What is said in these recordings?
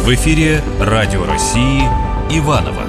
В эфире Радио России Иваново.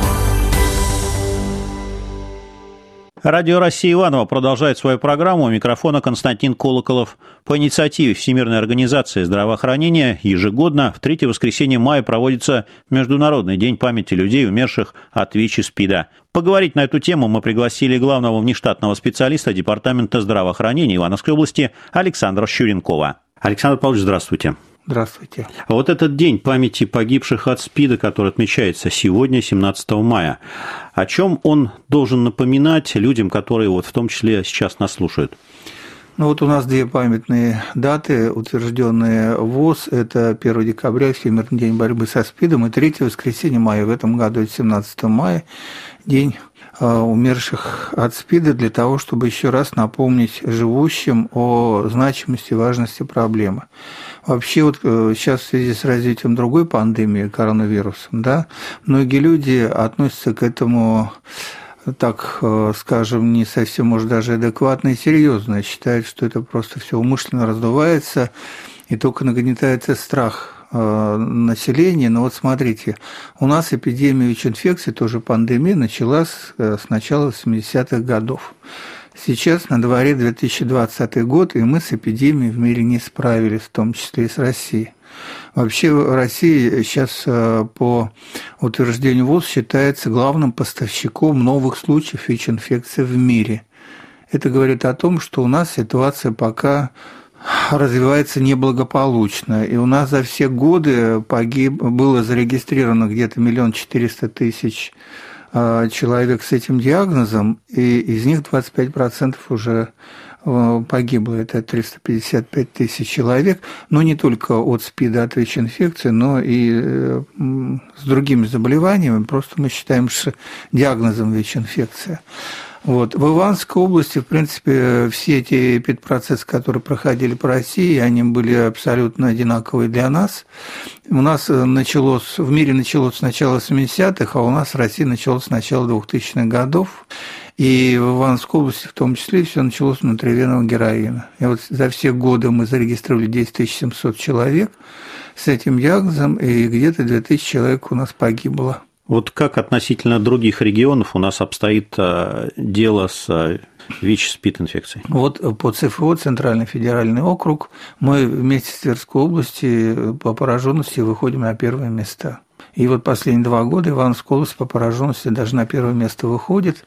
Радио России Иваново продолжает свою программу. У микрофона Константин Колоколов. По инициативе Всемирной организации здравоохранения ежегодно в третье воскресенье мая проводится Международный день памяти людей, умерших от ВИЧ и СПИДа. Поговорить на эту тему мы пригласили главного внештатного специалиста Департамента здравоохранения Ивановской области Александра Щуренкова. Александр Павлович, здравствуйте. Здравствуйте. Вот этот день памяти погибших от СПИДа, который отмечается сегодня, 17 мая, о чем он должен напоминать людям, которые вот в том числе сейчас нас слушают? Ну вот у нас две памятные даты, утвержденные ВОЗ. Это 1 декабря, Всемирный день борьбы со СПИДом, и 3 воскресенье мая. В этом году это 17 мая, день умерших от СПИДа, для того, чтобы еще раз напомнить живущим о значимости и важности проблемы. Вообще вот сейчас в связи с развитием другой пандемии, коронавирусом, да, многие люди относятся к этому, так скажем, не совсем, может, даже адекватно и серьезно, считают, что это просто все умышленно раздувается и только нагнетается страх населения. Но вот смотрите, у нас эпидемия ВИЧ-инфекции, тоже пандемия, началась с начала 80-х годов. Сейчас на дворе 2020 год, и мы с эпидемией в мире не справились, в том числе и с Россией. Вообще Россия сейчас по утверждению ВОЗ считается главным поставщиком новых случаев ВИЧ-инфекции в мире. Это говорит о том, что у нас ситуация пока развивается неблагополучно. И у нас за все годы было зарегистрировано где-то 1 400 000 человек с этим диагнозом, и из них 25% уже погибло, это 355 тысяч человек, но не только от СПИДа, от ВИЧ-инфекции, но и с другими заболеваниями, просто мы считаем, что диагнозом ВИЧ-инфекция. Вот. В Ивановской области, в принципе, все эти эпидпроцессы, которые проходили по России, они были абсолютно одинаковые для нас. У нас в мире началось с начала 70-х, а у нас в России началось с начала 2000-х годов. И в Ивановской области в том числе все началось с внутривенного героина. И вот за все годы мы зарегистрировали 10 700 человек с этим диагнозом, и где-то 2000 человек у нас погибло. Вот как относительно других регионов у нас обстоит дело с ВИЧ-СПИД-инфекцией? Вот по ЦФО, Центральный федеральный округ, мы вместе с Тверской областью по пораженности выходим на первые места. И вот последние 2 года Ивановская область по пораженности даже на первое место выходит.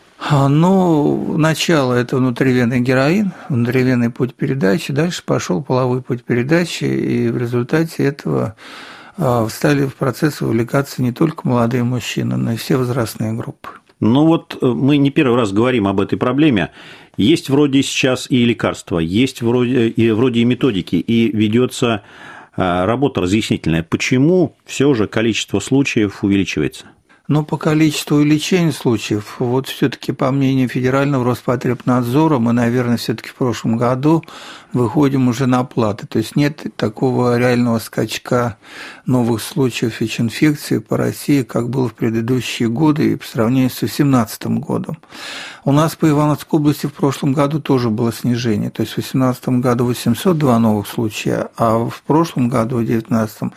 Но начало – это внутривенный героин, внутривенный путь передачи, дальше пошел половой путь передачи, и в результате этого стали в процесс вовлекаться не только молодые мужчины, но и все возрастные группы. Ну вот мы не первый раз говорим об этой проблеме. Есть вроде сейчас и лекарства, есть вроде и методики, и ведется работа разъяснительная. Почему все же количество случаев увеличивается? Но по количеству увеличения случаев, вот все-таки по мнению Федерального Роспотребнадзора, мы, наверное, все-таки в прошлом году выходим уже на платы. То есть нет такого реального скачка новых случаев ВИЧ-инфекции по России, как было в предыдущие годы и по сравнению с 2018 годом. У нас по Ивановской области в прошлом году тоже было снижение. То есть в 2018 году 802 новых случая, а в прошлом году, в 2019,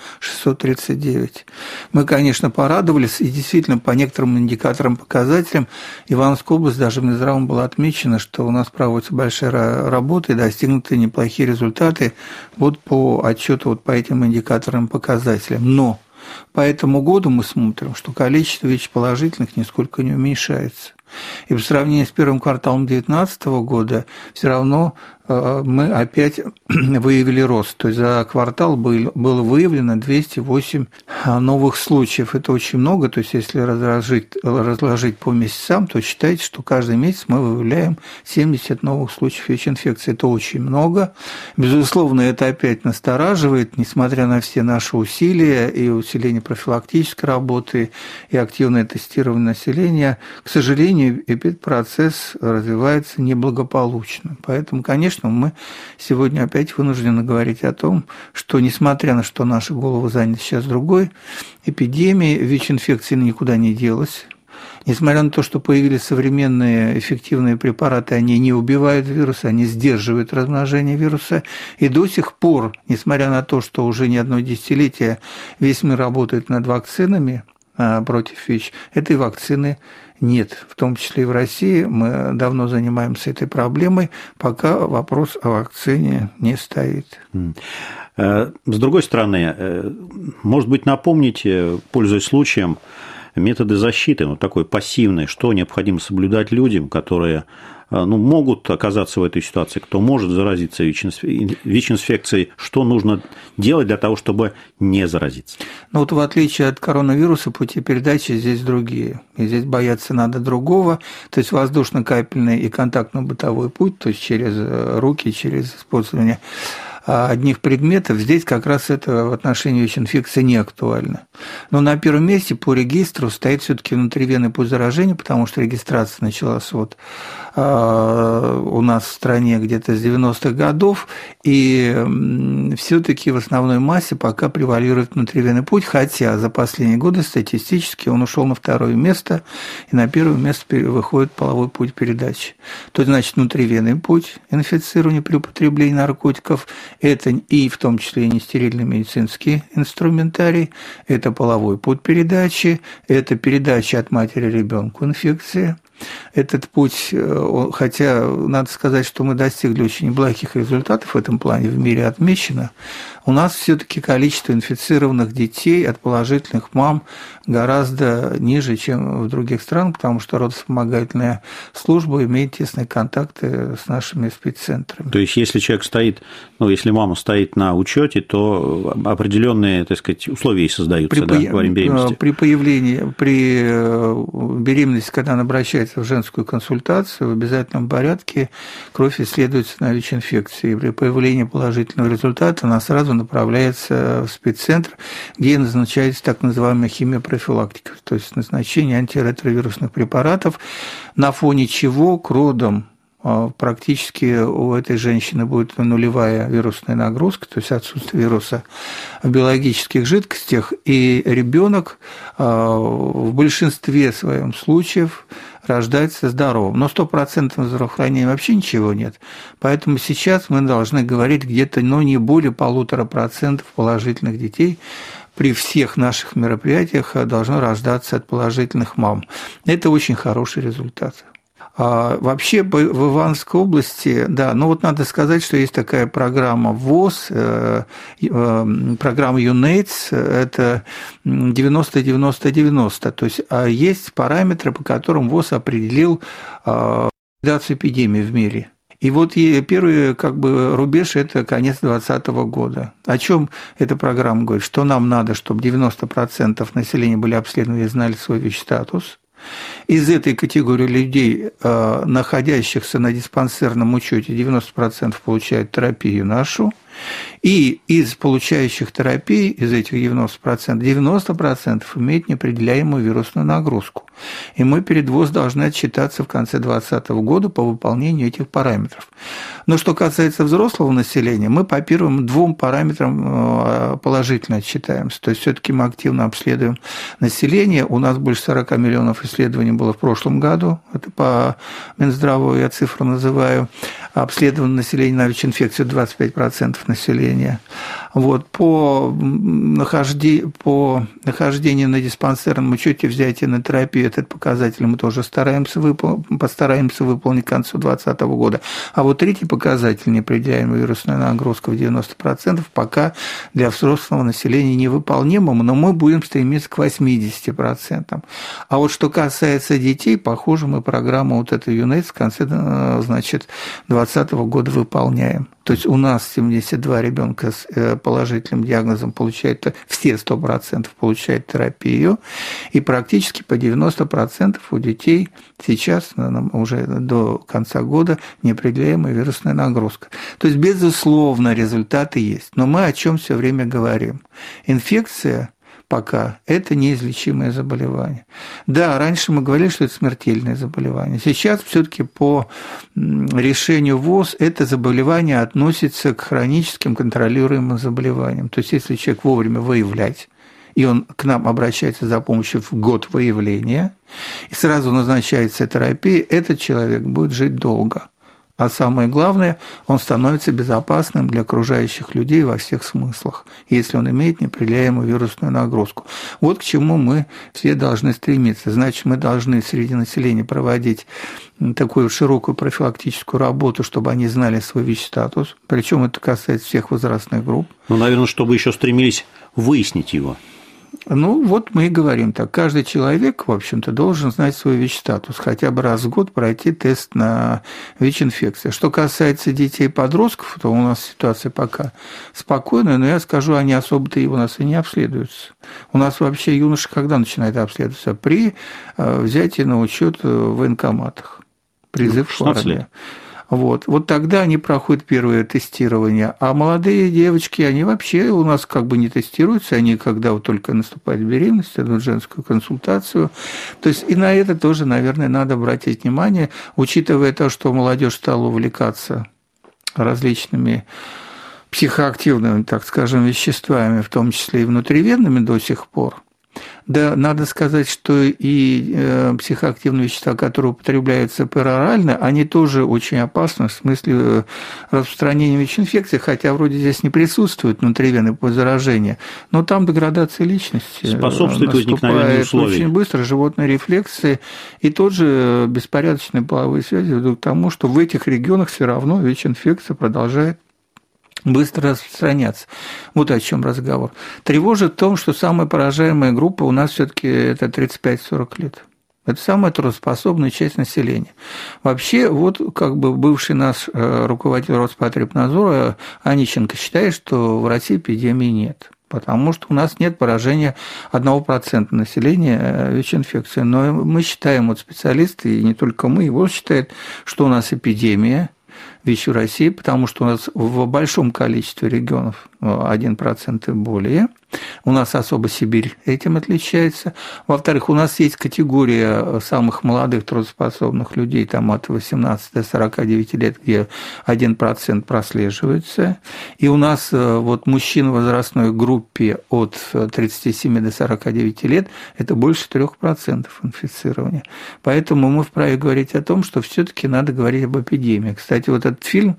639. Мы, конечно, порадовались, и действительно по некоторым индикаторам, показателям Ивановская область, даже в Минздравом было отмечено, что у нас проводится большая работа и достигнуты неплохие результаты вот по отчету вот по этим индикаторам, показателям. Но по этому году мы смотрим, что количество ВИЧ-положительных нисколько не уменьшается. И по сравнению с первым кварталом 2019 года все равно мы опять выявили рост. То есть за квартал было выявлено 208 новых случаев. Это очень много. То есть если разложить по месяцам, то считайте, что каждый месяц мы выявляем 70 новых случаев ВИЧ-инфекции. Это очень много. Безусловно, это опять настораживает, несмотря на все наши усилия и усиление профилактической работы, и активное тестирование населения. К сожалению, эпидпроцесс развивается неблагополучно. Поэтому, конечно, мы сегодня опять вынуждены говорить о том, что, несмотря на что наши головы заняты сейчас другой, эпидемия ВИЧ-инфекции никуда не делась. Несмотря на то, что появились современные эффективные препараты, они не убивают вируса, они сдерживают размножение вируса. И до сих пор, несмотря на то, что уже не одно десятилетие весь мир работает над вакцинами против ВИЧ, этой вакцины нет. В том числе и в России мы давно занимаемся этой проблемой, пока вопрос о вакцине не стоит. С другой стороны, может быть, напомнить, пользуясь случаем, методы защиты, такой пассивный, что необходимо соблюдать людям, которые могут оказаться в этой ситуации, кто может заразиться ВИЧ-инфекцией, что нужно делать для того, чтобы не заразиться? В отличие от коронавируса, пути передачи здесь другие. И здесь бояться надо другого, то есть воздушно-капельный и контактно-бытовой путь, то есть через руки, через использование одних предметов, здесь как раз это в отношении ВИЧ-инфекции не актуально. Но на первом месте по регистру стоит все-таки внутривенный путь заражения, потому что регистрация началась у нас в стране где-то с 90-х годов, и все-таки в основной массе пока превалирует внутривенный путь, хотя за последние годы статистически он ушел на второе место, и на первое место выходит половой путь передачи. То есть, значит, внутривенный путь инфицирования при употреблении наркотиков – это и в том числе и нестерильный медицинский инструментарий, это половой путь передачи, это передача от матери ребенку инфекции. Этот путь, хотя надо сказать, что мы достигли очень неплохих результатов в этом плане, в мире отмечено, у нас все-таки количество инфицированных детей от положительных мам гораздо ниже, чем в других странах, потому что родовспомогательная служба имеет тесные контакты с нашими спеццентрами. То есть, если человек стоит, если мама стоит на учете, то определенные, так сказать, условия ей создаются во время беременности? При беременности, когда она обращается в женскую консультацию, в обязательном порядке кровь исследуется на ВИЧ-инфекции. При появлении положительного результата она сразу направляется в спеццентр, где назначается так называемая химиопрофилактика, то есть назначение антиретровирусных препаратов, на фоне чего к родам практически у этой женщины будет нулевая вирусная нагрузка, то есть отсутствие вируса в биологических жидкостях, и ребенок в большинстве своем случаев рождается здоровым. Но 100% здравоохранения вообще ничего нет. Поэтому сейчас мы должны говорить где-то не более 1,5% положительных детей при всех наших мероприятиях должно рождаться от положительных мам. Это очень хороший результат. Вообще в Ивановской области, надо сказать, что есть такая программа ВОЗ, программа UNAIDS, это 90-90-90, то есть есть параметры, по которым ВОЗ определил ликвидацию эпидемии в мире. И первый рубеж – это конец 2020 года. О чем эта программа говорит? Что нам надо, чтобы 90% населения были обследованы и знали свой ВИЧ-статус. Из этой категории людей, находящихся на диспансерном учете, 90% получают терапию нашу, и из получающих терапии, из этих 90% имеют неопределяемую вирусную нагрузку. И мы перед ВОЗ должны отчитаться в конце 2020 года по выполнению этих параметров. Но что касается взрослого населения, мы по первым двум параметрам положительно отчитаемся. То есть все-таки мы активно обследуем население. У нас больше 40 миллионов исследований было в прошлом году. Это по Минздраву я цифру называю. Обследовано население на ВИЧ-инфекцию 25% населения. По нахождению на диспансерном учете, взятие на терапию, этот показатель мы тоже постараемся выполнить к концу 2020 года. А третий показатель, неопределяемая вирусная нагрузка в 90%, пока для взрослого населения невыполнимым, но мы будем стремиться к 80%. А что касается детей, похоже, мы программу эту UNAIDS в конце 2020 года выполняем. То есть у нас 72 ребенка с положительным диагнозом получают, все 100% получают терапию, и практически по 90% у детей сейчас, уже до конца года, неопределяемая вирусная нагрузка. То есть, безусловно, результаты есть. Но мы о чем все время говорим? Инфекция пока это неизлечимое заболевание. Да, раньше мы говорили, что это смертельное заболевание. Сейчас все-таки по решению ВОЗ это заболевание относится к хроническим контролируемым заболеваниям. То есть, если человек вовремя выявлять и он к нам обращается за помощью в год выявления, и сразу назначается терапия, этот человек будет жить долго. А самое главное, он становится безопасным для окружающих людей во всех смыслах, если он имеет непреодолимую вирусную нагрузку. Вот к чему мы все должны стремиться. Значит, мы должны среди населения проводить такую широкую профилактическую работу, чтобы они знали свой ВИЧ-статус. Причем это касается всех возрастных групп. Ну, наверное, чтобы еще стремились выяснить его. Ну, вот мы и говорим так. Каждый человек, в общем-то, должен знать свой ВИЧ-статус, хотя бы раз в год пройти тест на ВИЧ-инфекцию. Что касается детей и подростков, то у нас ситуация пока спокойная, но я скажу, они особо-то у нас и не обследуются. У нас вообще юноши когда начинают обследоваться? При взятии на учет в военкоматах. Призыв в армию. Вот тогда они проходят первое тестирование. А молодые девочки, они вообще у нас как бы не тестируются, они когда вот только наступает беременность, идут женскую консультацию. То есть и на это тоже, наверное, надо обратить внимание, учитывая то, что молодежь стала увлекаться различными психоактивными, так скажем, веществами, в том числе и внутривенными до сих пор. Да, надо сказать, что и психоактивные вещества, которые употребляются перорально, они тоже очень опасны в смысле распространения ВИЧ-инфекции, хотя вроде здесь не присутствует внутривенное заражение, но там деградация личности способствует возникновению условий. Очень быстро, животные рефлексы и тот же беспорядочные половые связи ведут к тому, что в этих регионах все равно ВИЧ-инфекция продолжает быстро распространяться. Вот о чем разговор. Тревожит в том, что самая поражаемая группа у нас все-таки это 35-40 лет. Это самая трудоспособная часть населения. Вообще, вот как бы бывший наш руководитель Роспотребнадзора Онищенко считает, что в России эпидемии нет. Потому что у нас нет поражения 1% населения ВИЧ-инфекцией. Но мы считаем, вот специалисты, и не только мы, его считают, что у нас эпидемия ВИЧ в России, потому что у нас в большом количестве регионов 1% и более. У нас особо Сибирь этим отличается. Во-вторых, у нас есть категория самых молодых трудоспособных людей, там от 18 до 49 лет, где 1% прослеживается. И у нас вот мужчин в возрастной группе от 37 до 49 лет это больше 3% инфицирования. Поэтому мы вправе говорить о том, что все-таки надо говорить об эпидемии. Кстати, вот этот фильм,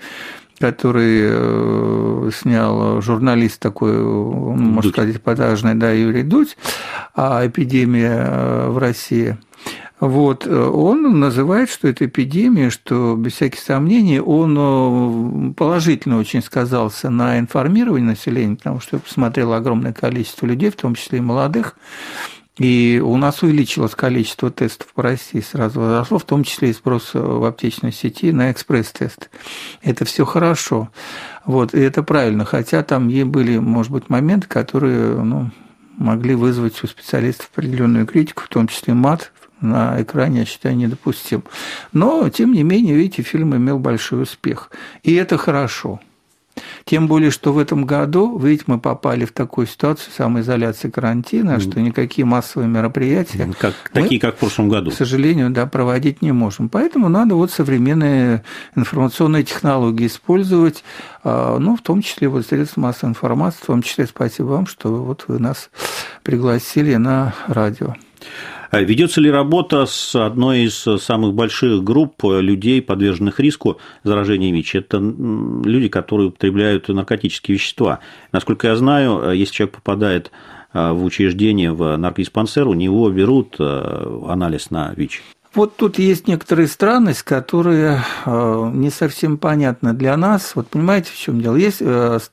который снял журналист такой, можно сказать, эпатажный, да, Юрий Дудь, «Эпидемия в России». Вот, он называет, что это эпидемия, что, без всяких сомнений, он положительно очень сказался на информирование населения, потому что я посмотрел огромное количество людей, в том числе и молодых, и у нас увеличилось количество тестов по России, сразу возросло, в том числе и спрос в аптечной сети на экспресс-тест. Это все хорошо. Вот, и это правильно, хотя там были, может быть, моменты, которые могли вызвать у специалистов определенную критику, в том числе мат на экране, я считаю, недопустим. Но, тем не менее, видите, фильм имел большой успех. И это хорошо. Тем более, что в этом году, видите, мы попали в такую ситуацию самоизоляции, карантина, что никакие массовые мероприятия такие, как в прошлом году, к сожалению, да, проводить не можем. Поэтому надо вот современные информационные технологии использовать, в том числе вот средства массовой информации, в том числе спасибо вам, что вот вы нас пригласили на радио. Ведется ли работа с одной из самых больших групп людей, подверженных риску заражения ВИЧ? Это люди, которые употребляют наркотические вещества. Насколько я знаю, если человек попадает в учреждение, в наркодиспансер, у него берут анализ на ВИЧ. Вот тут есть некоторые странности, которые не совсем понятны для нас. Вот понимаете, в чем дело? Есть,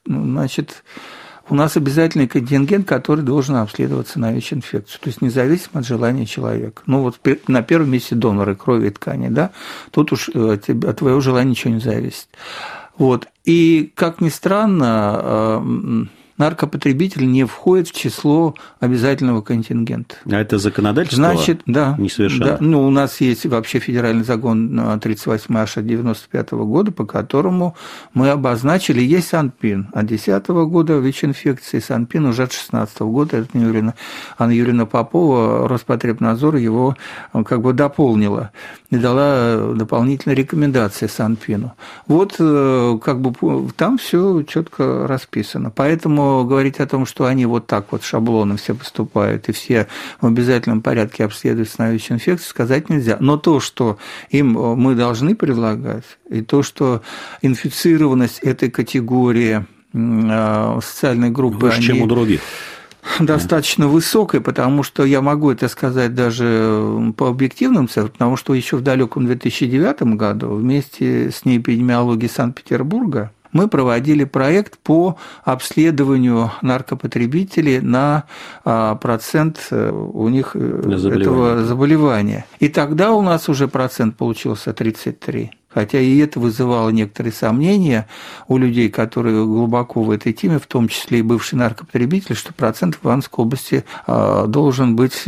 у нас обязательный контингент, который должен обследоваться на ВИЧ-инфекцию, то есть независимо от желания человека. На первом месте доноры крови и тканей, да, тут уж от твоего желания ничего не зависит. Вот. И, как ни странно, наркопотребитель не входит в число обязательного контингента. А это законодательство? Значит, да. Несовершенно. Да, у нас есть вообще федеральный закон 38 аж от 1995 года, по которому мы обозначили, есть Санпин от 2010 года ВИЧ-инфекции, Санпин уже от 2016 года, это Анна Юрьевна Попова, Роспотребнадзор его как бы дополнила и дала дополнительные рекомендации Санпину. Вот как бы там все четко расписано. Поэтому но говорить о том, что они вот так вот шаблоном все поступают и все в обязательном порядке обследуются на ВИЧ-инфекцию, сказать нельзя. Но то, что им мы должны предлагать, и то, что инфицированность этой категории социальной группы... Выше, чем у других. Достаточно высокой, потому что я могу это сказать даже по объективным цифрам, потому что еще в далеком 2009 году вместе с неэпидемиологией Санкт-Петербурга мы проводили проект по обследованию наркопотребителей на процент у них этого заболевания. И тогда у нас уже процент получился 33%. Хотя и это вызывало некоторые сомнения у людей, которые глубоко в этой теме, в том числе и бывшие наркопотребители, что процент в Ивановской области должен быть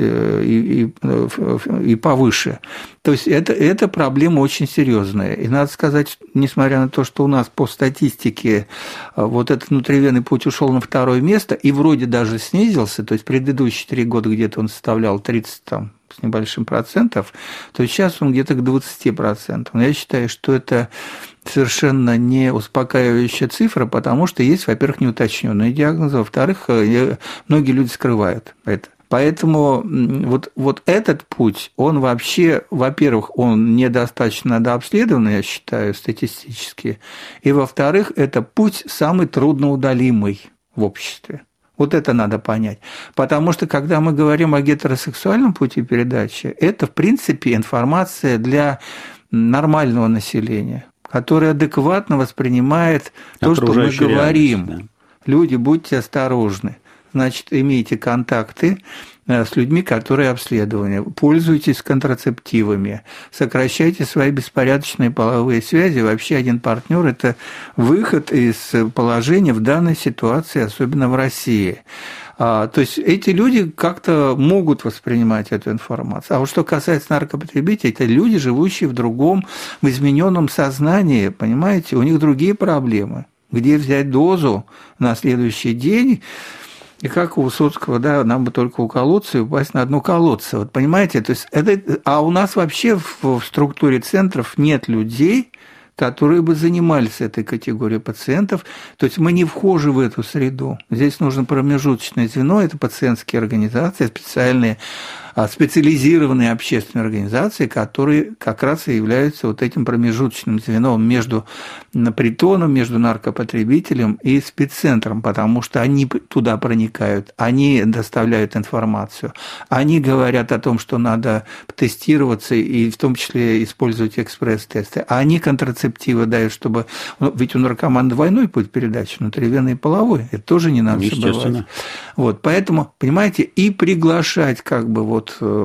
и повыше. То есть это проблема очень серьезная. И надо сказать, несмотря на то, что у нас по статистике вот этот внутривенный путь ушел на второе место и вроде даже снизился, то есть предыдущие 3 года где-то он составлял 30 с небольшим процентов, то сейчас он где-то к 20%. Но я считаю, что это совершенно не успокаивающая цифра, потому что есть, во-первых, неуточненные диагнозы, во-вторых, многие люди скрывают это. Поэтому вот этот путь, он вообще, во-первых, он недостаточно дообследованный, я считаю, статистически, и, во-вторых, это путь самый трудноудалимый в обществе. Вот это надо понять. Потому что, когда мы говорим о гетеросексуальном пути передачи, это, в принципе, информация для нормального населения, которое адекватно воспринимает то, что мы говорим. Да. Люди, будьте осторожны. Значит, имейте контакты с людьми, которые обследованы, пользуйтесь контрацептивами, сокращайте свои беспорядочные половые связи. Вообще один партнер – это выход из положения в данной ситуации, особенно в России. То есть эти люди как-то могут воспринимать эту информацию. А вот что касается наркопотребителей, это люди, живущие в другом, в измененном сознании, понимаете, у них другие проблемы. Где взять дозу на следующий день? И как у Высоцкого, да, нам бы только уколоться и упасть на дно колодца. Вот понимаете, то есть а у нас вообще в структуре центров нет людей, которые бы занимались этой категорией пациентов. То есть мы не вхожи в эту среду. Здесь нужно промежуточное звено, это пациентские организации, специализированные общественные организации, которые как раз и являются вот этим промежуточным звеном между притоном, между наркопотребителем и спеццентром, потому что они туда проникают, они доставляют информацию, они говорят о том, что надо тестироваться и в том числе использовать экспресс-тесты, а они контрацептивы дают, чтобы... Ведь у наркомана двойной путь передачи, внутривенный и половой, это тоже не надо забывать. Вот, поэтому, понимаете, и приглашать как бы вот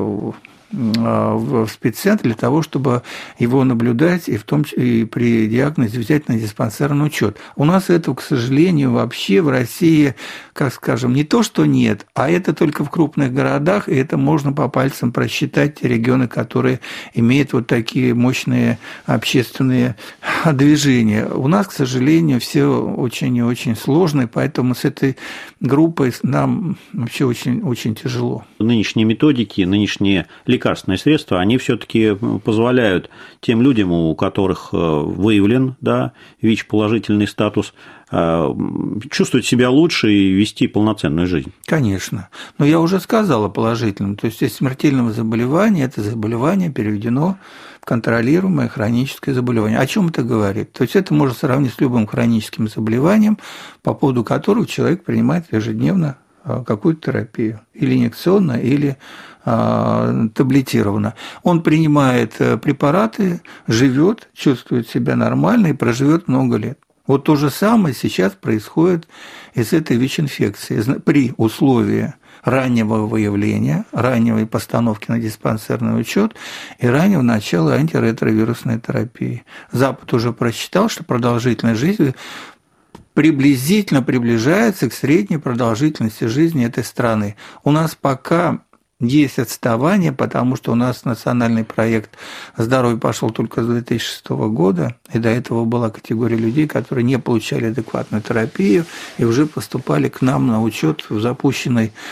в спеццентр для того, чтобы его наблюдать и в том числе и при диагнозе взять на диспансерный учет. У нас этого, к сожалению, вообще в России, как скажем, не то, что нет, а это только в крупных городах, и это можно по пальцам просчитать те регионы, которые имеют вот такие мощные общественные движения. У нас, к сожалению, все очень и очень сложно, поэтому с этой группой нам вообще очень, очень тяжело. Нынешние методики, нынешние лекарственные средства, они все-таки позволяют тем людям, у которых выявлен, да, ВИЧ-положительный статус, чувствовать себя лучше и вести полноценную жизнь. Конечно. Но я уже сказал о положительном. То есть, из смертельного заболевания это заболевание переведено в контролируемое хроническое заболевание. О чем это говорит? То есть, это можно сравнить с любым хроническим заболеванием, по поводу которого человек принимает ежедневно какую-то терапию. Или инъекционно, или таблетированно. Он принимает препараты, живет, чувствует себя нормально и проживет много лет. Вот то же самое сейчас происходит и с этой ВИЧ-инфекцией при условии раннего выявления, ранней постановки на диспансерный учет и раннего начала антиретровирусной терапии. Запад уже просчитал, что продолжительность жизни приблизительно приближается к средней продолжительности жизни этой страны. У нас пока есть отставание, потому что у нас национальный проект «Здоровье» пошел только с 2006 года, и до этого была категория людей, которые не получали адекватную терапию и уже поступали к нам на учет в запущенной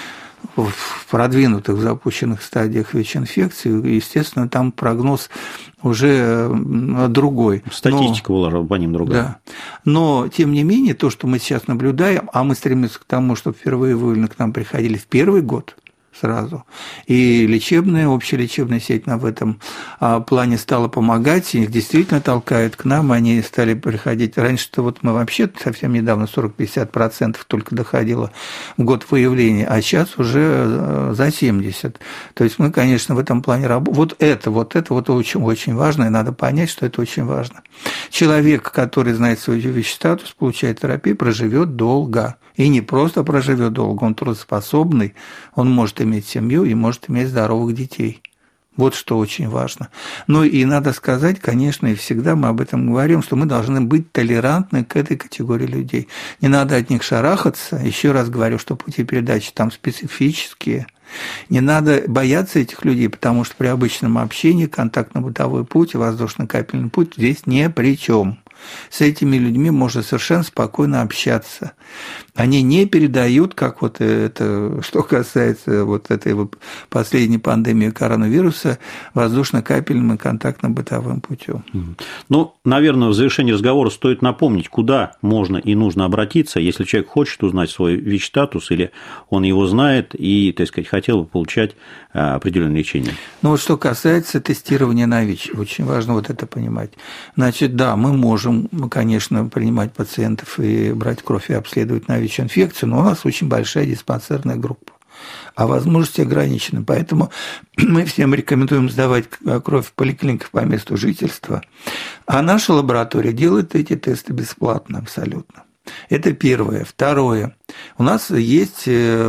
в продвинутых, запущенных стадиях ВИЧ-инфекции, естественно, там прогноз уже другой. Статистика была по ним другая. Да. Но, тем не менее, то, что мы сейчас наблюдаем, а мы стремимся к тому, чтобы впервые выявлено к нам приходили в первый год, сразу. И лечебная, общелечебная сеть нам в этом плане стала помогать, и их действительно толкают к нам, они стали приходить. Раньше-то вот мы вообще совсем недавно 40-50% только доходило в год выявления, а сейчас уже за 70%. То есть мы, конечно, в этом плане работаем. Вот это очень важно, и надо понять, что это очень важно. Человек, который знает свой ВИЧ-статус, получает терапию, проживет долго. И не просто проживет долго, он трудоспособный, он может иметь семью и может иметь здоровых детей. Вот что очень важно. Ну и надо сказать, конечно, и всегда мы об этом говорим, что мы должны быть толерантны к этой категории людей. Не надо от них шарахаться. Еще раз говорю, что пути передачи там специфические. Не надо бояться этих людей, потому что при обычном общении контактно-бытовой путь и воздушно-капельный путь здесь ни при чем. С этими людьми можно совершенно спокойно общаться. Они не передают, как вот это, что касается вот этой последней пандемии коронавируса, воздушно-капельным и контактно-бытовым путем. Ну, наверное, в завершении разговора стоит напомнить, куда можно и нужно обратиться, если человек хочет узнать свой ВИЧ-статус или он его знает и, так сказать, хотел бы получать определенное лечение. Ну, вот что касается тестирования на ВИЧ, очень важно вот это понимать. Значит, да, мы можем, конечно, принимать пациентов и брать кровь и обследовать на ВИЧ-инфекцию, но у нас очень большая диспансерная группа, а возможности ограничены. Поэтому мы всем рекомендуем сдавать кровь в поликлиниках по месту жительства. А наша лаборатория делает эти тесты бесплатно абсолютно. Это первое. Второе. У нас есть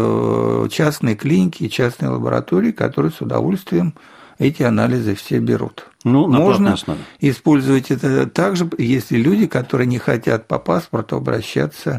частные клиники, частные лаборатории, которые с удовольствием эти анализы все берут. Ну, можно использовать это также, если люди, которые не хотят по паспорту обращаться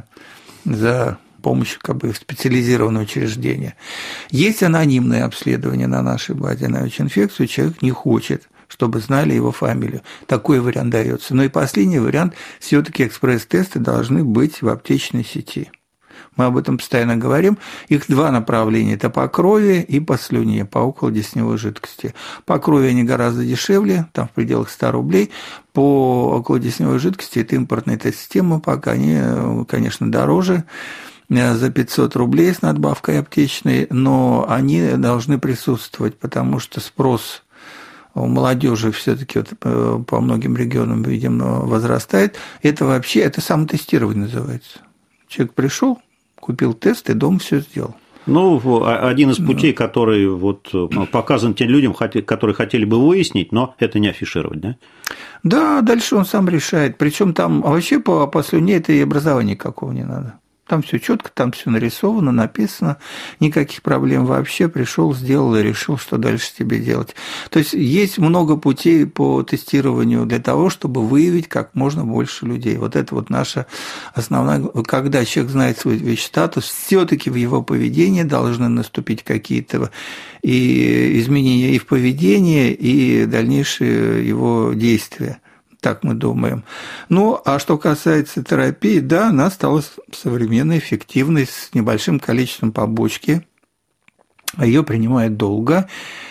за помощью в специализированное учреждение. Есть анонимное обследование на нашей базе на ВИЧ-инфекцию, человек не хочет, чтобы знали его фамилию. Такой вариант дается. Ну и последний вариант, все-таки экспресс-тесты должны быть в аптечной сети. Мы об этом постоянно говорим. Их два направления – это по крови и по слюне, по околодесневой жидкости. По крови они гораздо дешевле, там в пределах 100 рублей. По околодесневой жидкости – это импортная тест-система, пока они, конечно, дороже, за 500 рублей с надбавкой аптечной, но они должны присутствовать, потому что спрос у молодежи все-таки по многим регионам, видимо, возрастает. Это вообще, это самотестирование называется. Человек пришел, купил тест и дома все сделал. Ну, один из путей, который вот показан тем людям, которые хотели бы выяснить, но это не афишировать, да? Да, дальше он сам решает. Причем там вообще по слюне это и образования никакого не надо. Там все четко, там все нарисовано, написано, никаких проблем вообще. Пришел, сделал и решил, что дальше тебе делать. То есть есть много путей по тестированию для того, чтобы выявить как можно больше людей. Вот это вот наша основная. Когда человек знает свой ВИЧ-статус, все-таки в его поведении должны наступить какие-то и изменения и в поведении, и дальнейшие его действия. Так мы думаем. Ну, а что касается терапии, да, она стала современной, эффективной, с небольшим количеством побочки. Ее принимают долго.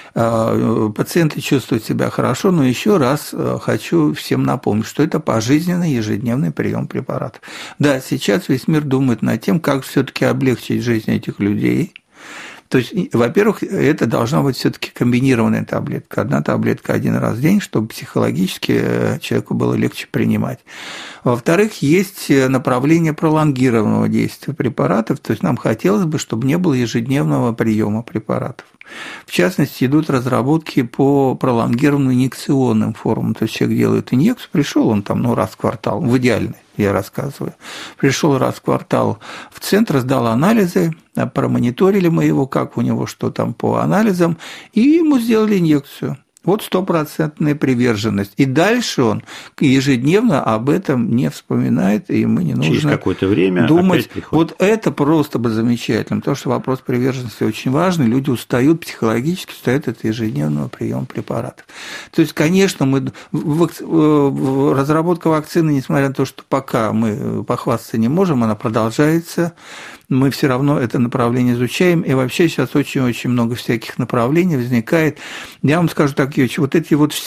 Пациенты чувствуют себя хорошо, но еще раз хочу всем напомнить, что это пожизненный ежедневный прием препаратов. Да, сейчас весь мир думает над тем, как все-таки облегчить жизнь этих людей. То есть, во-первых, это должна быть все-таки комбинированная таблетка. Одна таблетка один раз в день, чтобы психологически человеку было легче принимать. Во-вторых, есть направление пролонгированного действия препаратов. То есть, нам хотелось бы, чтобы не было ежедневного приема препаратов. В частности, идут разработки по пролонгированным инъекционным формам. То есть, человек делает инъекцию, пришел он там раз в квартал, в идеальной, я рассказываю. Пришел раз в квартал в центр, сдал анализы, промониторили мы его, как у него, что там по анализам, и ему сделали инъекцию. Вот стопроцентная приверженность. И дальше он ежедневно об этом не вспоминает, и ему не нужно через какое-то время думать. Опять приходит. Вот это просто бы замечательно, потому что вопрос приверженности очень важный. Люди устают психологически, устают от ежедневного приема препаратов. То есть, конечно, разработка вакцины, несмотря на то, что пока мы похвастаться не можем, она продолжается. Мы все равно это направление изучаем, и вообще сейчас очень-очень много всяких направлений возникает. Я вам скажу так, Юрьевич, вот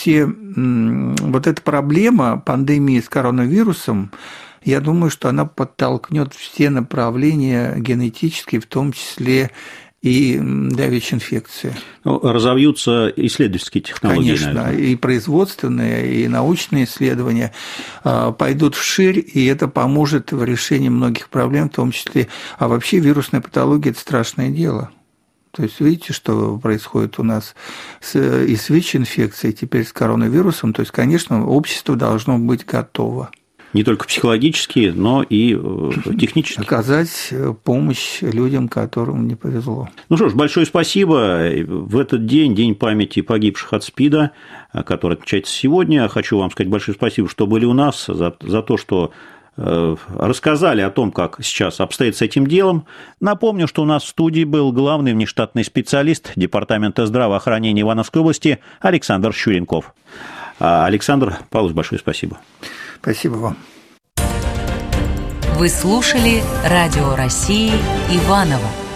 эта проблема пандемии с коронавирусом, я думаю, что она подтолкнет все направления генетические, в том числе и ВИЧ-инфекции. Разовьются исследовательские технологии. Конечно, наверное. и производственные, и научные исследования пойдут вширь, и это поможет в решении многих проблем, в том числе, а вообще вирусная патология – это страшное дело. То есть, видите, что происходит у нас и с ВИЧ-инфекцией, теперь с коронавирусом. То есть, конечно, общество должно быть готово. Не только психологически, но и технически. Оказать помощь людям, которым не повезло. Ну что ж, большое спасибо. В этот день, День памяти погибших от СПИДа, который отмечается сегодня, хочу вам сказать большое спасибо, что были у нас, за то, что рассказали о том, как сейчас обстоит с этим делом. Напомню, что у нас в студии был главный внештатный специалист Департамента здравоохранения Ивановской области Александр Щуренков. Александр Павлович, большое спасибо. Спасибо вам. Вы слушали Радио России Иваново.